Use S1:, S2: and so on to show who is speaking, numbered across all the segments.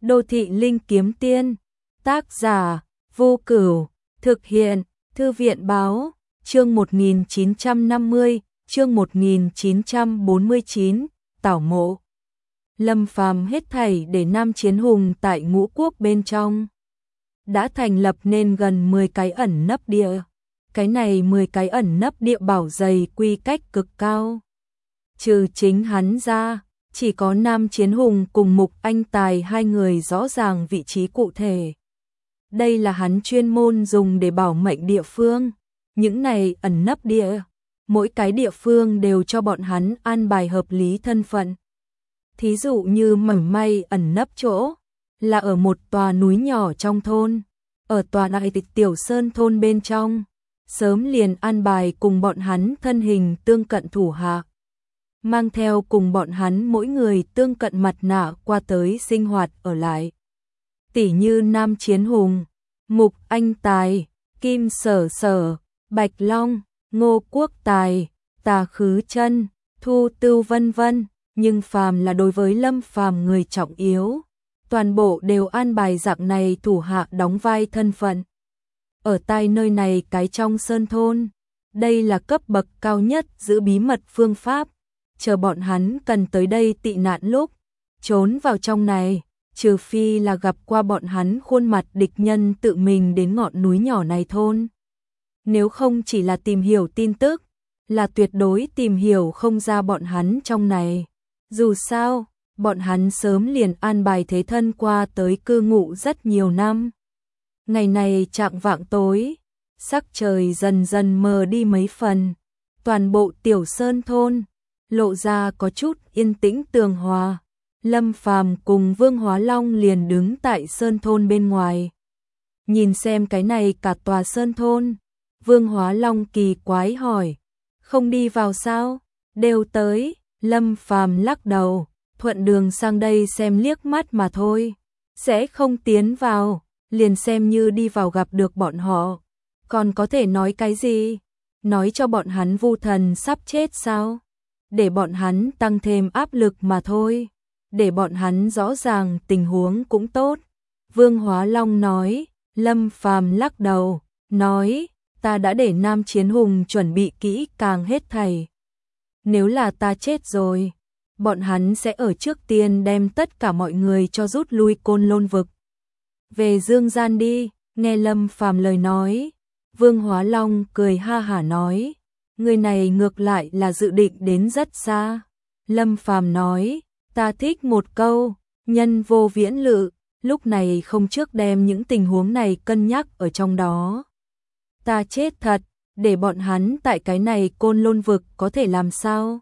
S1: Đô thị linh kiếm tiên. Tác giả Vô Cửu. Thực hiện Thư viện báo. Chương 1950, chương 1949, tảo mộ. Lâm Phàm hết thảy để Nam Chiến Hùng tại Ngũ Quốc bên trong. Đã thành lập nên gần 10 cái ẩn nấp địa. Cái này 10 cái ẩn nấp địa bảo dày quy cách cực cao. Trừ chính hắn ra, chỉ có Nam Chiến Hùng cùng Mục Anh Tài hai người rõ ràng vị trí cụ thể. Đây là hắn chuyên môn dùng để bảo mệnh địa phương. Những này ẩn nấp địa, mỗi cái địa phương đều cho bọn hắn an bài hợp lý thân phận. Thí dụ như mảnh may ẩn nấp chỗ, là ở một tòa núi nhỏ trong thôn, ở tòa đại tịch tiểu sơn thôn bên trong, sớm liền an bài cùng bọn hắn thân hình tương cận thủ hạ. Mang theo cùng bọn hắn mỗi người tương cận mặt nạ qua tới sinh hoạt ở lại. Tỉ như Nam Chiến Hùng, Mục Anh Tài, Kim Sở Sở, Bạch Long, Ngô Quốc Tài, Tà Khứ Chân, Thu Tưu vân vân, nhưng phàm là đối với Lâm Phàm người trọng yếu, toàn bộ đều an bài dạng này thủ hạ đóng vai thân phận. Ở tại nơi này cái trong sơn thôn, đây là cấp bậc cao nhất giữ bí mật phương pháp, chờ bọn hắn cần tới đây tị nạn lúc, trốn vào trong này, trừ phi là gặp qua bọn hắn khuôn mặt địch nhân tự mình đến ngọn núi nhỏ này thôn. Nếu không chỉ là tìm hiểu tin tức, là tuyệt đối tìm hiểu không ra bọn hắn trong này. Dù sao, bọn hắn sớm liền an bài thế thân qua tới cư ngụ rất nhiều năm. Ngày này chạng vạng tối, sắc trời dần dần mờ đi mấy phần, toàn bộ tiểu sơn thôn lộ ra có chút yên tĩnh tường hòa. Lâm Phàm cùng Vương Hóa Long liền đứng tại sơn thôn bên ngoài. Nhìn xem cái này cả tòa sơn thôn, Vương Hóa Long kỳ quái hỏi, không đi vào sao? Đều tới. Lâm Phàm lắc đầu, thuận đường sang đây xem liếc mắt mà thôi, sẽ không tiến vào, liền xem như đi vào gặp được bọn họ. Còn có thể nói cái gì? Nói cho bọn hắn Vu Thần sắp chết sao? Để bọn hắn tăng thêm áp lực mà thôi, để bọn hắn rõ ràng tình huống cũng tốt. Vương Hóa Long nói. Lâm Phàm lắc đầu, nói, ta đã để Nam Chiến Hùng chuẩn bị kỹ càng hết thảy. Nếu là ta chết rồi, bọn hắn sẽ ở trước tiên đem tất cả mọi người cho rút lui Côn Lôn vực. Về Dương gian đi. Nghe Lâm Phàm lời nói, Vương Hóa Long cười ha hả nói, người này ngược lại là dự định đến rất xa. Lâm Phàm nói, ta thích một câu, nhân vô viễn lự, lúc này không trước đem những tình huống này cân nhắc ở trong đó. Ta chết thật, để bọn hắn tại cái này Côn Lôn vực có thể làm sao?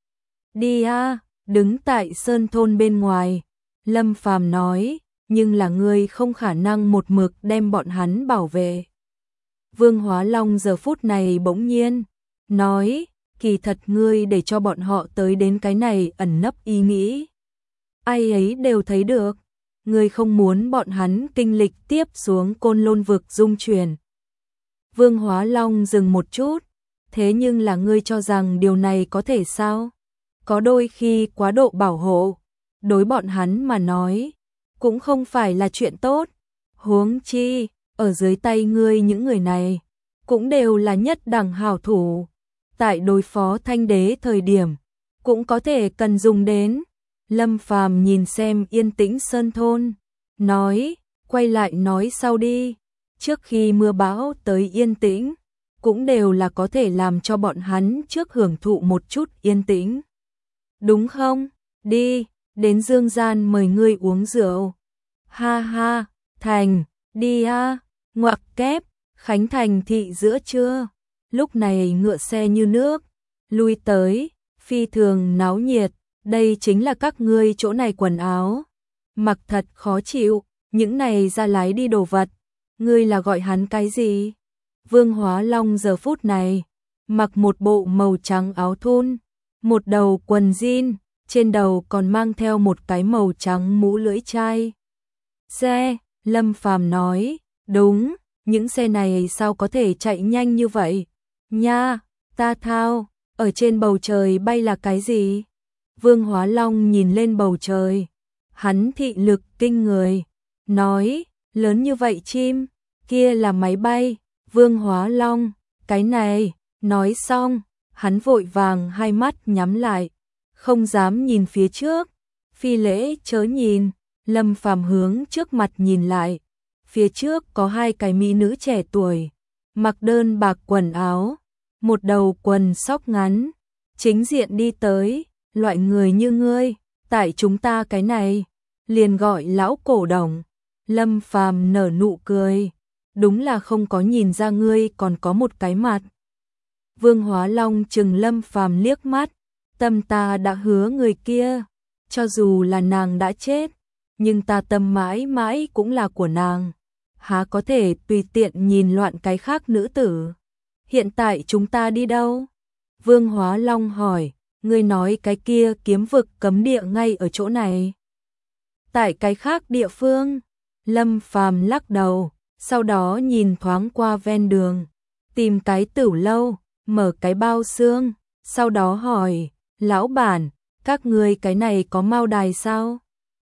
S1: Đi a. Đứng tại sơn thôn bên ngoài, Lâm Phàm nói, nhưng là ngươi không khả năng một mực đem bọn hắn bảo vệ. Vương Hóa Long giờ phút này bỗng nhiên nói, kỳ thật ngươi để cho bọn họ tới đến cái này ẩn nấp ý nghĩ, ai ấy đều thấy được. Ngươi không muốn bọn hắn kinh lịch tiếp xuống Côn Lôn vực dung chuyển. Vương Hóa Long dừng một chút, thế nhưng là ngươi cho rằng điều này có thể sao? Có đôi khi quá độ bảo hộ, đối bọn hắn mà nói, cũng không phải là chuyện tốt. Huống chi, ở dưới tay ngươi những người này, cũng đều là nhất đẳng hảo thủ. Tại đối phó Thanh Đế thời điểm, cũng có thể cần dùng đến. Lâm Phàm nhìn xem yên tĩnh sơn thôn, nói, quay lại nói sau đi. Trước khi mưa bão tới yên tĩnh, cũng đều là có thể làm cho bọn hắn trước hưởng thụ một chút yên tĩnh. Đúng không? Đi, đến Dương gian mời ngươi uống rượu. Ha ha, thành, đi a. Ngoặc kép, Khánh Thành thị giữa trưa. Lúc này ngựa xe như nước, lui tới, phi thường náo nhiệt. Đây chính là các ngươi chỗ này quần áo. Mặc thật khó chịu, những này ra lái đi đồ vật. Ngươi là gọi hắn cái gì? Vương Hóa Long giờ phút này, mặc một bộ màu trắng áo thun, một đầu quần jean, trên đầu còn mang theo một cái màu trắng mũ lưỡi chai. Xe, Lâm Phàm nói, đúng, những xe này sao có thể chạy nhanh như vậy? Nha, ta thao, ở trên bầu trời bay là cái gì? Vương Hóa Long nhìn lên bầu trời, Hắn thị lực kinh người, nói, lớn như vậy chim, kia là máy bay, Vương Hóa Long, cái này, nói xong, hắn vội vàng hai mắt nhắm lại, không dám nhìn phía trước, phi lễ chớ nhìn, Lâm Phàm hướng trước mặt nhìn lại, phía trước có hai cái mỹ nữ trẻ tuổi, mặc đơn bạc quần áo, một đầu quần sóc ngắn, chính diện đi tới, loại người như ngươi, tại chúng ta cái này, liền gọi lão cổ đồng. Lâm Phàm nở nụ cười, đúng là không có nhìn ra ngươi còn có một cái mặt. Vương Hóa Long chừng Lâm Phàm liếc mắt, tâm ta đã hứa người kia, cho dù là nàng đã chết, nhưng ta tâm mãi mãi cũng là của nàng, há có thể tùy tiện nhìn loạn cái khác nữ tử. Hiện tại chúng ta đi đâu? Vương Hóa Long hỏi, ngươi nói cái kia kiếm vực cấm địa ngay ở chỗ này. Tại cái khác địa phương, Lâm Phàm lắc đầu, sau đó nhìn thoáng qua ven đường, tìm cái tửu lâu, mở cái bao xương, sau đó hỏi, lão bản, các ngươi cái này có mao đài sao?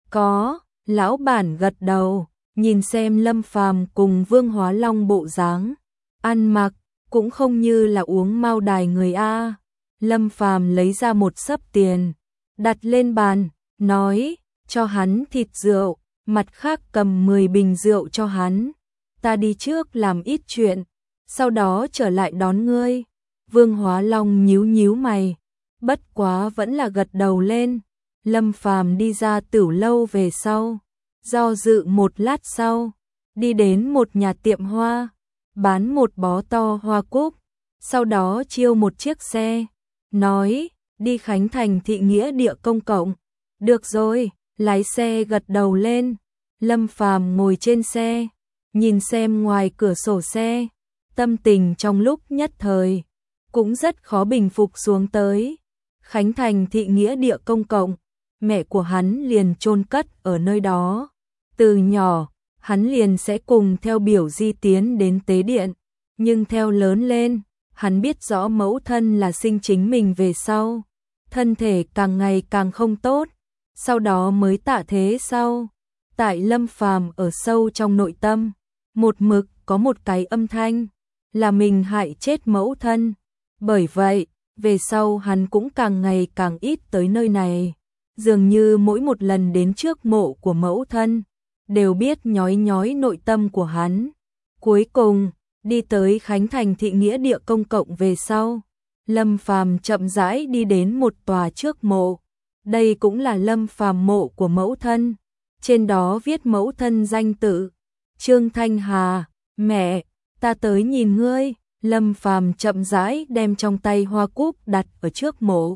S1: Có, lão bản gật đầu, nhìn xem Lâm Phàm cùng Vương Hóa Long bộ dáng, ăn mặc cũng không như là uống mao đài người a. Lâm Phàm lấy ra một xấp tiền, đặt lên bàn, nói, cho hắn thịt rượu, mặt khác cầm 10 bình rượu cho hắn. Ta đi trước làm ít chuyện, sau đó trở lại đón ngươi. Vương Hóa Long nhíu nhíu mày, bất quá vẫn là gật đầu lên. Lâm Phàm đi ra tửu lâu về sau, do dự một lát sau, đi đến một nhà tiệm hoa, bán một bó to hoa cúc, sau đó chiêu một chiếc xe, nói, đi Khánh Thành thị nghĩa địa công cộng. Được rồi, lái xe gật đầu lên. Lâm Phàm ngồi trên xe, nhìn xem ngoài cửa sổ xe, tâm tình trong lúc nhất thời cũng rất khó bình phục xuống tới. Khánh Thành thị nghĩa địa công cộng, mẹ của hắn liền chôn cất ở nơi đó. Từ nhỏ, hắn liền sẽ cùng theo biểu di tiến đến tế điện, nhưng theo lớn lên, hắn biết rõ mẫu thân là sinh chính mình về sau, thân thể càng ngày càng không tốt, sau đó mới tạ thế sau. Tại Lâm Phàm ở sâu trong nội tâm, một mực có một cái âm thanh, là mình hại chết mẫu thân. Bởi vậy, về sau hắn cũng càng ngày càng ít tới nơi này, dường như mỗi một lần đến trước mộ của mẫu thân, đều biết nhói nhói nội tâm của hắn. Cuối cùng, đi tới Khánh Thành thị nghĩa địa công cộng về sau, Lâm Phàm chậm rãi đi đến một tòa trước mộ. Đây cũng là Lâm Phàm mộ của mẫu thân, trên đó viết mẫu thân danh tự, Trương Thanh Hà. Mẹ, ta tới nhìn ngươi. Lâm Phàm chậm rãi đem trong tay hoa cúc đặt ở trước mộ.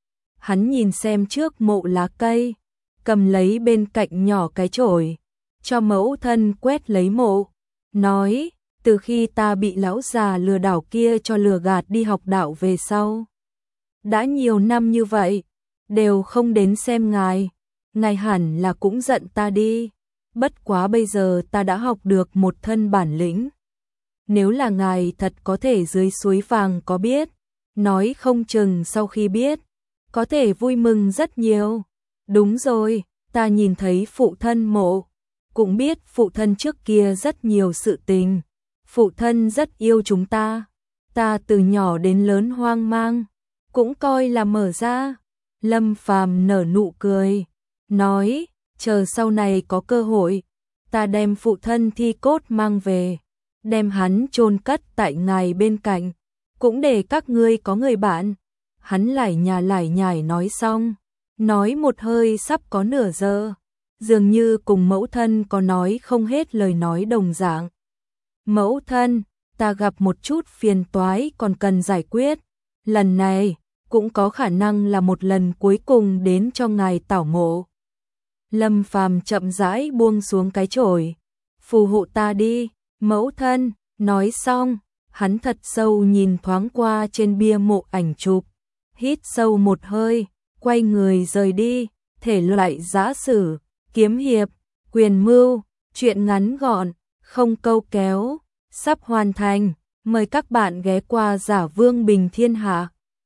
S1: Hắn nhìn xem trước mộ lá cây, cầm lấy bên cạnh nhỏ cái chổi, cho mẫu thân quét lấy mộ, nói, từ khi ta bị lão già lừa đảo kia cho lừa gạt đi học đạo về sau, đã nhiều năm như vậy, đều không đến xem ngài, ngài hẳn là cũng giận ta đi, bất quá bây giờ ta đã học được một thân bản lĩnh. Nếu là ngài thật có thể dưới suối vàng có biết, nói không chừng sau khi biết, có thể vui mừng rất nhiều. Đúng rồi, ta nhìn thấy phụ thân mộ, cũng biết phụ thân trước kia rất nhiều sự tình, phụ thân rất yêu chúng ta từ nhỏ đến lớn hoang mang, cũng coi là mở ra. Lâm Phàm nở nụ cười, nói, chờ sau này có cơ hội, ta đem phụ thân thi cốt mang về, đem hắn chôn cất tại ngài bên cạnh, cũng để các ngươi có người bạn. Hắn lải nhải nói xong, nói một hơi sắp có nửa giờ, dường như cùng mẫu thân có nói không hết lời nói đồng dạng. Mẫu thân, ta gặp một chút phiền toái còn cần giải quyết, lần này cũng có khả năng là một lần cuối cùng đến cho ngài tảo mộ. Lâm Phàm chậm rãi buông xuống cái chổi, phù hộ ta đi, mẫu thân. Nói xong, hắn thật sâu nhìn thoáng qua trên bia mộ ảnh chụp, hít sâu một hơi, quay người rời đi. Thể loại giã sử, kiếm hiệp, quyền mưu, truyện ngắn gọn, không câu kéo, sắp hoàn thành. Mời các bạn ghé qua Giả Vương Bình Thiên Hạ.